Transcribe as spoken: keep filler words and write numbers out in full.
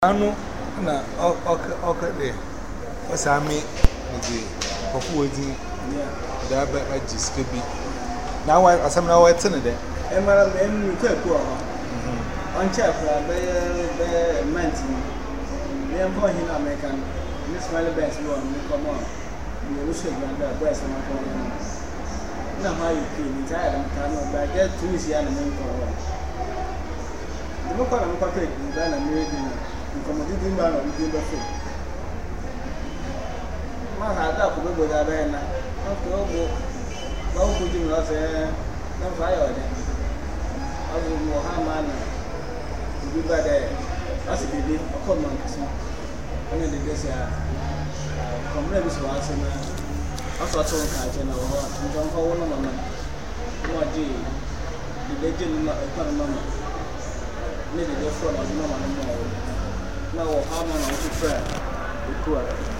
Ano na okay there. What's I mean? For fooding, there by my jiskibi. Now I am now at Senator. And my name is Kirkwa. On chapel, the mountain. They are going in American. Miss Miley Banks, you want to come on. You will shoot my breast and my phone. Now, how you feel tired and come back there to his young man for a while. The local and pocket is done and made in commodity man of the food. My heart up with the Havana. After all, no good in us, no fire. I was Mohammed to be by there. As a baby, a common person. And then the desert. From Revis was in a sort of catch and a don't call one of them. No, G. The legend of a mama. Maybe they're full of no one more. Now, how many of you pray?